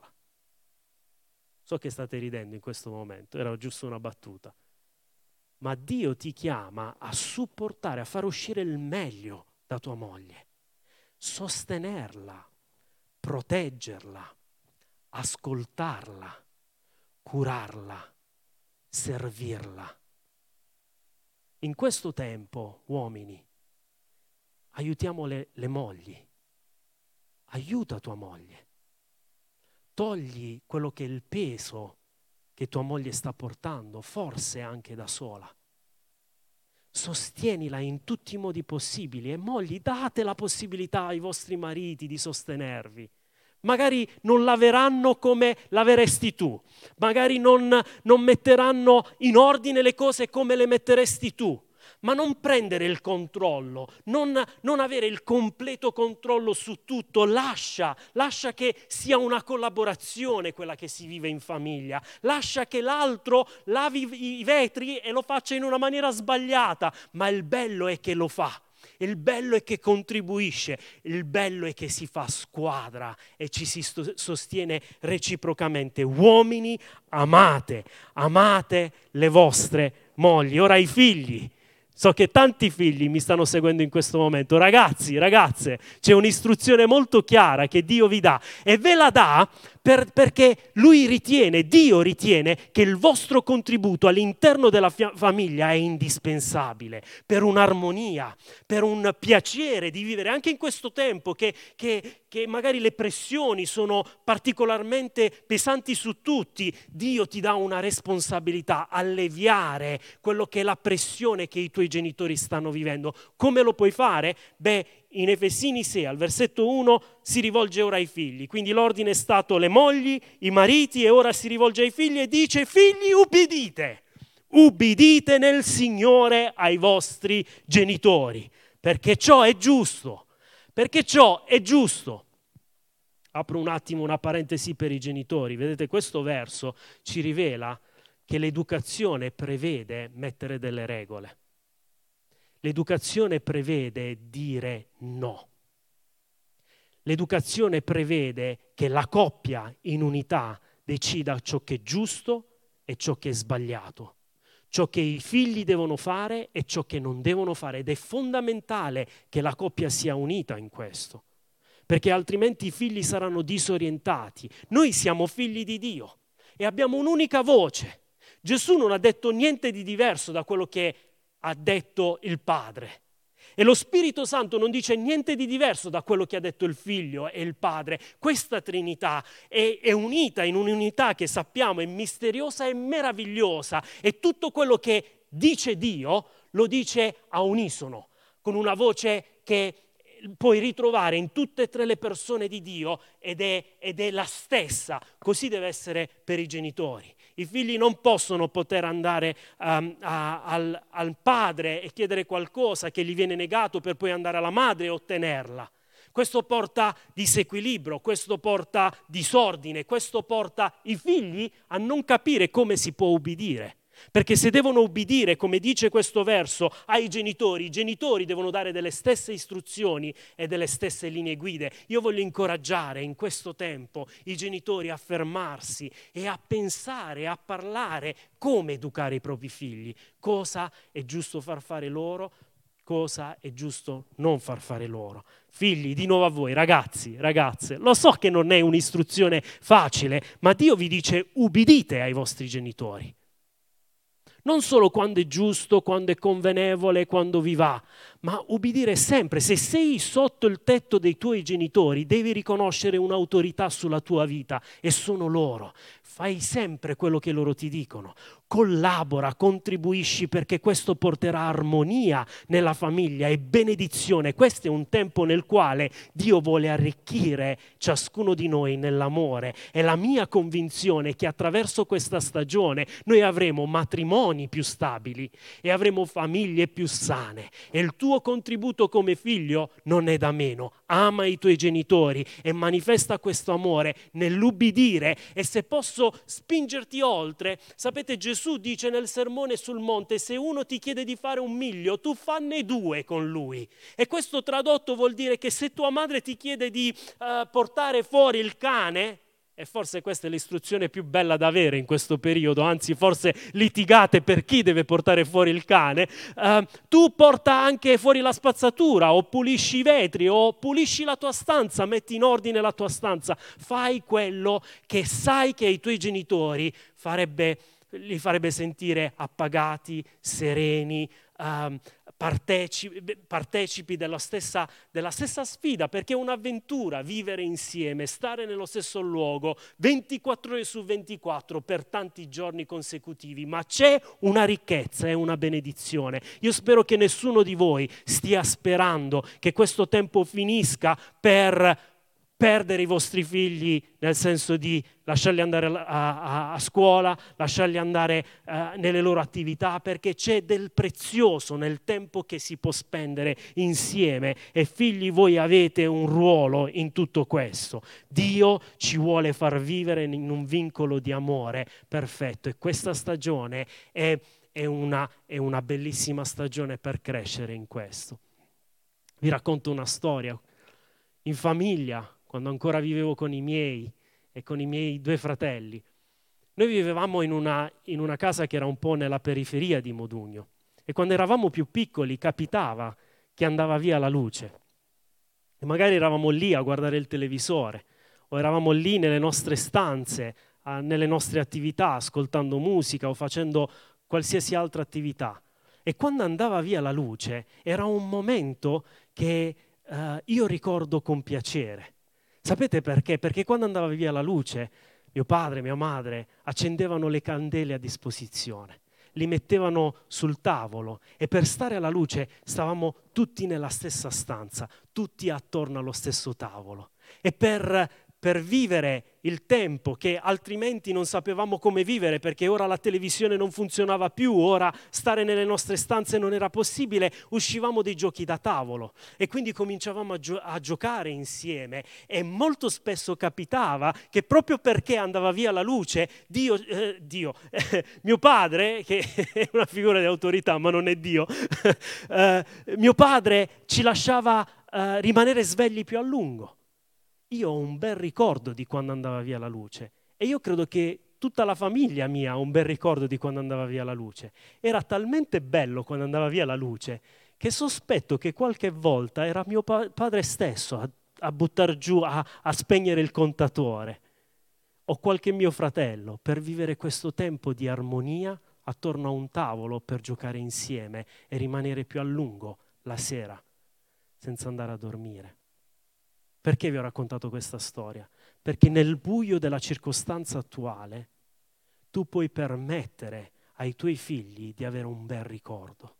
So che state ridendo in questo momento, era giusto una battuta. Ma Dio ti chiama a supportare, a far uscire il meglio da tua moglie, sostenerla, proteggerla, ascoltarla, curarla, servirla. In questo tempo, uomini, aiutiamo le, le mogli, aiuta tua moglie. Togli quello che è il peso che tua moglie sta portando, forse anche da sola. Sostienila in tutti i modi possibili e mogli, date la possibilità ai vostri mariti di sostenervi. Magari non laveranno come laveresti tu, magari non, non metteranno in ordine le cose come le metteresti tu, ma non prendere il controllo, non, non avere il completo controllo su tutto, lascia, lascia che sia una collaborazione quella che si vive in famiglia, lascia che l'altro lavi i vetri e lo faccia in una maniera sbagliata, ma il bello è che lo fa. Il bello è che contribuisce, il bello è che si fa squadra e ci si sostiene reciprocamente. Uomini, amate, amate le vostre mogli. Ora i figli. So che tanti figli mi stanno seguendo in questo momento. Ragazzi, ragazze, c'è un'istruzione molto chiara che Dio vi dà e ve la dà per, perché Lui ritiene, Dio ritiene che il vostro contributo all'interno della fia- famiglia è indispensabile per un'armonia, per un piacere di vivere anche in questo tempo che, che, che magari le pressioni sono particolarmente pesanti su tutti. Dio ti dà una responsabilità, alleviare quello che è la pressione che i tuoi genitori stanno vivendo. Come lo puoi fare? Beh, in Efesini sei, al versetto uno, si rivolge ora ai figli. Quindi l'ordine è stato le mogli, i mariti, e ora si rivolge ai figli e dice: figli, ubbidite, ubbidite nel Signore ai vostri genitori, perché ciò è giusto, perché ciò è giusto. Apro un attimo una parentesi per i genitori. Vedete, questo verso ci rivela che l'educazione prevede mettere delle regole. L'educazione prevede dire no. L'educazione prevede che la coppia in unità decida ciò che è giusto e ciò che è sbagliato, ciò che i figli devono fare e ciò che non devono fare. Ed è fondamentale che la coppia sia unita in questo, perché altrimenti i figli saranno disorientati. Noi siamo figli di Dio e abbiamo un'unica voce. Gesù non ha detto niente di diverso da quello che ha detto il Padre. E lo Spirito Santo non dice niente di diverso da quello che ha detto il Figlio e il Padre. Questa Trinità è, è unita in un'unità che sappiamo è misteriosa e meravigliosa, e tutto quello che dice Dio lo dice a unisono, con una voce che puoi ritrovare in tutte e tre le persone di Dio ed è, ed è la stessa. Così deve essere per i genitori. I figli non possono poter andare um, a, al, al padre e chiedere qualcosa che gli viene negato per poi andare alla madre e ottenerla. Questo porta disequilibrio, questo porta disordine, questo porta i figli a non capire come si può ubbidire. Perché se devono ubbidire, come dice questo verso, ai genitori, i genitori devono dare delle stesse istruzioni e delle stesse linee guide. Io voglio incoraggiare in questo tempo i genitori a fermarsi e a pensare, a parlare come educare i propri figli, cosa è giusto far fare loro, cosa è giusto non far fare loro. Figli, di nuovo a voi, ragazzi, ragazze, lo so che non è un'istruzione facile, ma Dio vi dice ubbidite ai vostri genitori. Non solo quando è giusto, quando è convenevole, quando vi va, ma ubbidire sempre. Se sei sotto il tetto dei tuoi genitori, devi riconoscere un'autorità sulla tua vita e sono loro. Fai sempre quello che loro ti dicono. Collabora, contribuisci, perché questo porterà armonia nella famiglia e benedizione. Questo è un tempo nel quale Dio vuole arricchire ciascuno di noi nell'amore. È la mia convinzione che attraverso questa stagione noi avremo matrimoni più stabili e avremo famiglie più sane. E il tuo contributo come figlio non è da meno. Ama i tuoi genitori e manifesta questo amore nell'ubbidire. E se posso spingerti oltre, sapete, Gesù dice nel sermone sul monte: se uno ti chiede di fare un miglio, tu fanne due con lui. E questo tradotto vuol dire che se tua madre ti chiede di uh, portare fuori il cane, e forse questa è l'istruzione più bella da avere in questo periodo, anzi forse litigate per chi deve portare fuori il cane, uh, tu porta anche fuori la spazzatura, o pulisci i vetri, o pulisci la tua stanza, metti in ordine la tua stanza. Fai quello che sai che ai tuoi genitori farebbe, li farebbe sentire appagati, sereni, um, Partecipi, partecipi della stessa, della stessa sfida, perché è un'avventura vivere insieme, stare nello stesso luogo ventiquattro ore su ventiquattro per tanti giorni consecutivi, ma c'è una ricchezza e una benedizione. Io spero che nessuno di voi stia sperando che questo tempo finisca per perdere i vostri figli, nel senso di lasciarli andare a, a, a scuola, lasciarli andare uh, nelle loro attività, perché c'è del prezioso nel tempo che si può spendere insieme, e figli, voi avete un ruolo in tutto questo. Dio ci vuole far vivere in un vincolo di amore perfetto, e questa stagione è, è, una, è una bellissima stagione per crescere in questo. Vi racconto una storia. In famiglia, quando ancora vivevo con i miei e con i miei due fratelli, noi vivevamo in una, in una casa che era un po' nella periferia di Modugno, e quando eravamo più piccoli capitava che andava via la luce e magari eravamo lì a guardare il televisore, o eravamo lì nelle nostre stanze, a, nelle nostre attività, ascoltando musica o facendo qualsiasi altra attività, e quando andava via la luce era un momento che uh, io ricordo con piacere. Sapete perché? Perché quando andava via la luce, mio padre e mia madre accendevano le candele a disposizione, li mettevano sul tavolo, e per stare alla luce stavamo tutti nella stessa stanza, tutti attorno allo stesso tavolo. E per, per vivere il tempo che altrimenti non sapevamo come vivere, perché ora la televisione non funzionava più, ora stare nelle nostre stanze non era possibile, uscivamo dei giochi da tavolo e quindi cominciavamo a, gio- a giocare insieme, e molto spesso capitava che proprio perché andava via la luce, Dio, eh, Dio eh, mio padre, che è una figura di autorità ma non è Dio, eh, mio padre ci lasciava eh, rimanere svegli più a lungo. Io ho un bel ricordo di quando andava via la luce, e io credo che tutta la famiglia mia ha un bel ricordo di quando andava via la luce. Era talmente bello quando andava via la luce che sospetto che qualche volta era mio pa- padre stesso a, a buttar giù, a, a spegnere il contatore, o qualche mio fratello, per vivere questo tempo di armonia attorno a un tavolo, per giocare insieme e rimanere più a lungo la sera senza andare a dormire. Perché vi ho raccontato questa storia? Perché nel buio della circostanza attuale tu puoi permettere ai tuoi figli di avere un bel ricordo.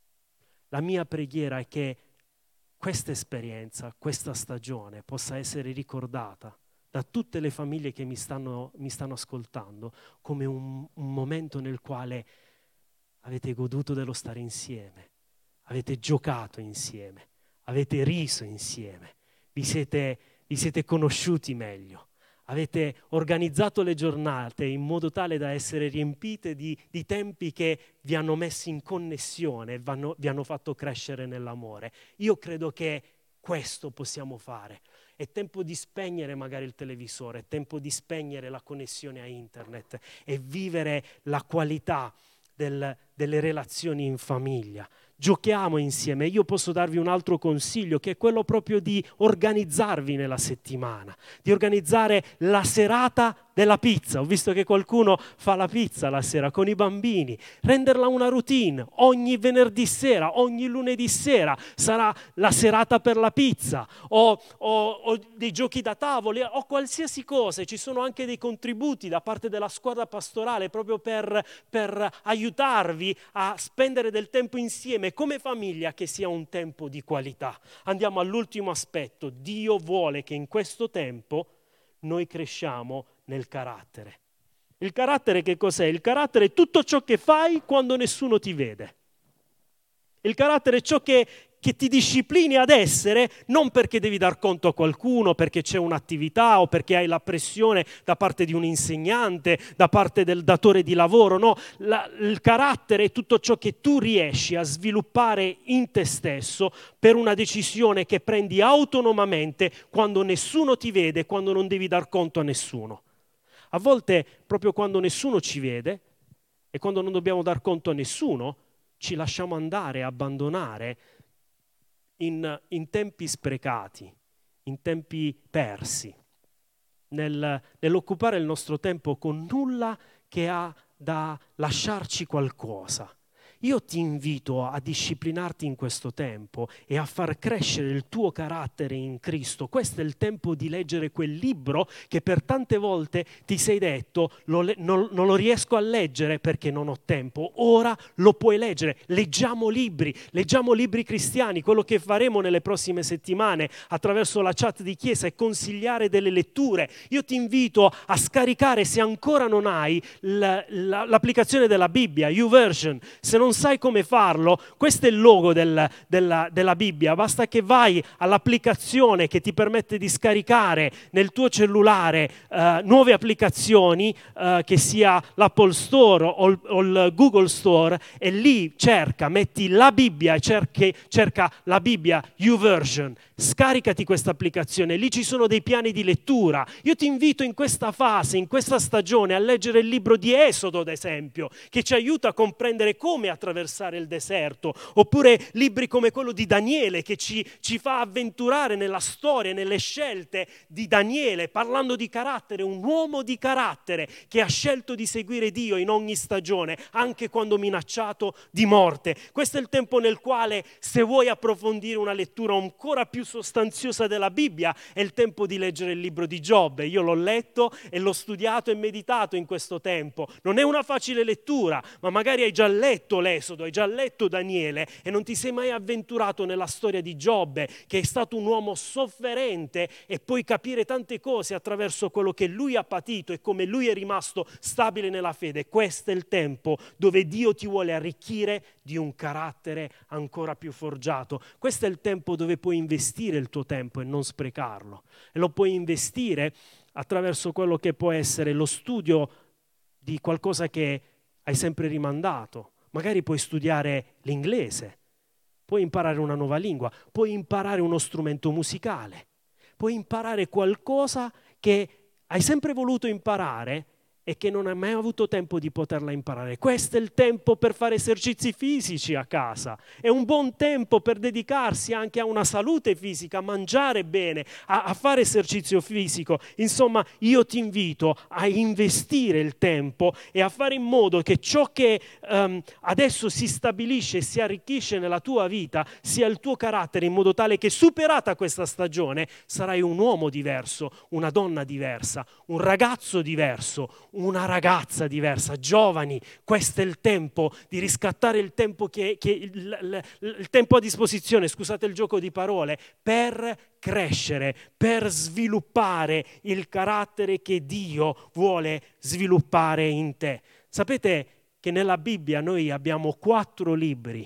La mia preghiera è che questa esperienza, questa stagione possa essere ricordata da tutte le famiglie che mi stanno, mi stanno ascoltando come un, un momento nel quale avete goduto dello stare insieme, avete giocato insieme, avete riso insieme, vi siete, vi siete conosciuti meglio, avete organizzato le giornate in modo tale da essere riempite di, di tempi che vi hanno messi in connessione, vanno, vi hanno fatto crescere nell'amore. Io credo che questo possiamo fare. È tempo di spegnere magari il televisore, è tempo di spegnere la connessione a internet e vivere la qualità del, delle relazioni in famiglia. Giochiamo insieme. Io posso darvi un altro consiglio, che è quello proprio di organizzarvi nella settimana, di organizzare la serata della pizza. Ho visto che qualcuno fa la pizza la sera con i bambini, renderla una routine. Ogni venerdì sera, ogni lunedì sera sarà la serata per la pizza o, o, o dei giochi da tavoli o qualsiasi cosa. Ci sono anche dei contributi da parte della squadra pastorale proprio per, per aiutarvi a spendere del tempo insieme come famiglia, che sia un tempo di qualità. Andiamo all'ultimo aspetto. Dio vuole che in questo tempo noi cresciamo nel carattere. Il carattere che cos'è? Il carattere è tutto ciò che fai quando nessuno ti vede. Il carattere è ciò che, che ti disciplini ad essere, non perché devi dar conto a qualcuno, perché c'è un'attività o perché hai la pressione da parte di un insegnante, da parte del datore di lavoro. No, la, il carattere è tutto ciò che tu riesci a sviluppare in te stesso per una decisione che prendi autonomamente quando nessuno ti vede, quando non devi dar conto a nessuno. A volte, proprio quando nessuno ci vede e quando non dobbiamo dar conto a nessuno, ci lasciamo andare, abbandonare in, in tempi sprecati, in tempi persi, nel, nell'occupare il nostro tempo con nulla che ha da lasciarci qualcosa. Io ti invito a disciplinarti in questo tempo e a far crescere il tuo carattere in Cristo. Questo è il tempo di leggere quel libro che per tante volte ti sei detto lo le- non, non lo riesco a leggere perché non ho tempo. Ora lo puoi leggere. Leggiamo libri, leggiamo libri cristiani. Quello che faremo nelle prossime settimane attraverso la chat di chiesa è consigliare delle letture. Io ti invito a scaricare, se ancora non hai, la, la, l'applicazione della Bibbia, YouVersion. Se non sai come farlo, questo è il logo del, della, della Bibbia. Basta che vai all'applicazione che ti permette di scaricare nel tuo cellulare eh, nuove applicazioni, eh, che sia l'Apple Store o il, o il Google Store, e lì cerca, metti la Bibbia e cerchi, cerca la Bibbia YouVersion. Scaricati questa applicazione, lì ci sono dei piani di lettura. Io ti invito in questa fase, in questa stagione, a leggere il libro di Esodo, ad esempio, che ci aiuta a comprendere come attraversare il deserto, oppure libri come quello di Daniele, che ci, ci fa avventurare nella storia, nelle scelte di Daniele, parlando di carattere, un uomo di carattere che ha scelto di seguire Dio in ogni stagione, anche quando minacciato di morte. Questo è il tempo nel quale, se vuoi approfondire una lettura ancora più sostanziosa della Bibbia, è il tempo di leggere il libro di Giobbe. Io l'ho letto e l'ho studiato e meditato in questo tempo. Non è una facile lettura, ma magari hai già letto l'Esodo, hai già letto Daniele e non ti sei mai avventurato nella storia di Giobbe, che è stato un uomo sofferente, e puoi capire tante cose attraverso quello che lui ha patito e come lui è rimasto stabile nella fede. Questo è il tempo dove Dio ti vuole arricchire di un carattere ancora più forgiato. Questo è il tempo dove puoi investire il tuo tempo e non sprecarlo, e lo puoi investire attraverso quello che può essere lo studio di qualcosa che hai sempre rimandato. Magari puoi studiare l'inglese, puoi imparare una nuova lingua, puoi imparare uno strumento musicale, puoi imparare qualcosa che hai sempre voluto imparare e che non ha mai avuto tempo di poterla imparare. Questo è il tempo per fare esercizi fisici a casa, è un buon tempo per dedicarsi anche a una salute fisica, a mangiare bene, a, a fare esercizio fisico. Insomma, io ti invito a investire il tempo e a fare in modo che ciò che um, adesso si stabilisce e si arricchisce nella tua vita sia il tuo carattere, in modo tale che, superata questa stagione, sarai un uomo diverso, una donna diversa, un ragazzo diverso, una ragazza diversa. Giovani, questo è il tempo di riscattare il tempo che, che il, il, il tempo a disposizione, scusate il gioco di parole, per crescere, per sviluppare il carattere che Dio vuole sviluppare in te. Sapete che nella Bibbia noi abbiamo quattro libri,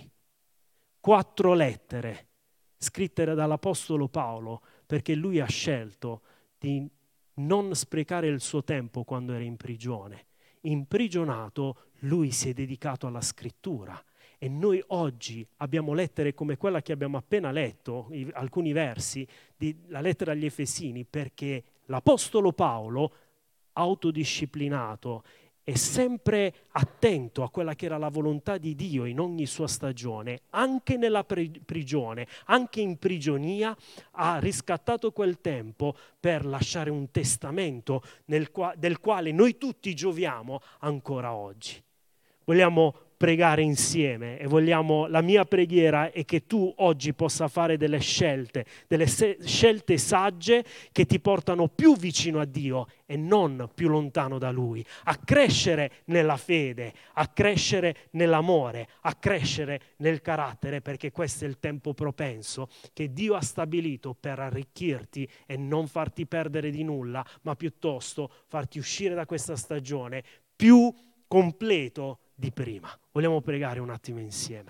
quattro lettere scritte dall'Apostolo Paolo, perché lui ha scelto di non sprecare il suo tempo quando era in prigione. Imprigionato, lui si è dedicato alla scrittura, e noi oggi abbiamo lettere come quella che abbiamo appena letto, i, alcuni versi, di, la lettera agli Efesini, perché l'Apostolo Paolo, autodisciplinato, è sempre attento a quella che era la volontà di Dio in ogni sua stagione, anche nella prigione, anche in prigionia, ha riscattato quel tempo per lasciare un testamento nel qua- del quale noi tutti gioviamo ancora oggi. Vogliamo pregare insieme e vogliamo, la mia preghiera è che tu oggi possa fare delle scelte, delle se- scelte sagge che ti portano più vicino a Dio e non più lontano da Lui, a crescere nella fede, a crescere nell'amore, a crescere nel carattere, perché questo è il tempo propenso che Dio ha stabilito per arricchirti e non farti perdere di nulla, ma piuttosto farti uscire da questa stagione più completo di prima. Vogliamo pregare un attimo insieme.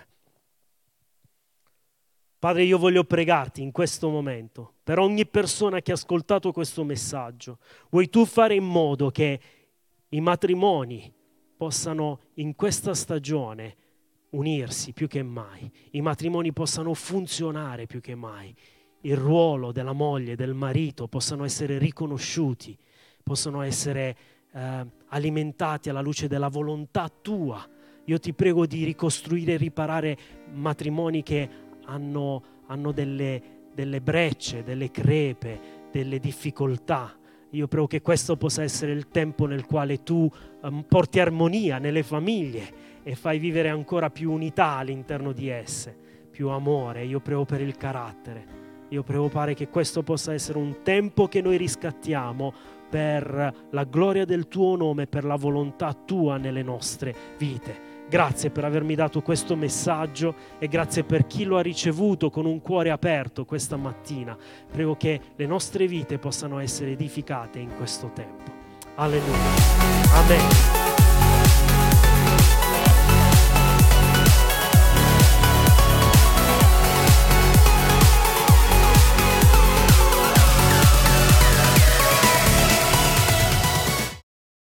Padre, io voglio pregarti in questo momento per ogni persona che ha ascoltato questo messaggio. Vuoi tu fare in modo che i matrimoni possano in questa stagione unirsi più che mai, i matrimoni possano funzionare più che mai, il ruolo della moglie, del marito possano essere riconosciuti, possono essere eh, alimentati alla luce della volontà tua. Io ti prego di ricostruire e riparare matrimoni che hanno, hanno delle, delle brecce, delle crepe, delle difficoltà. Io prego che questo possa essere il tempo nel quale tu um, porti armonia nelle famiglie e fai vivere ancora più unità all'interno di esse, più amore. Io prego per il carattere. Io prego, Padre, che questo possa essere un tempo che noi riscattiamo per la gloria del tuo nome, per la volontà tua nelle nostre vite. Grazie per avermi dato questo messaggio e grazie per chi lo ha ricevuto con un cuore aperto questa mattina. Prego che le nostre vite possano essere edificate in questo tempo. Alleluia. Amen.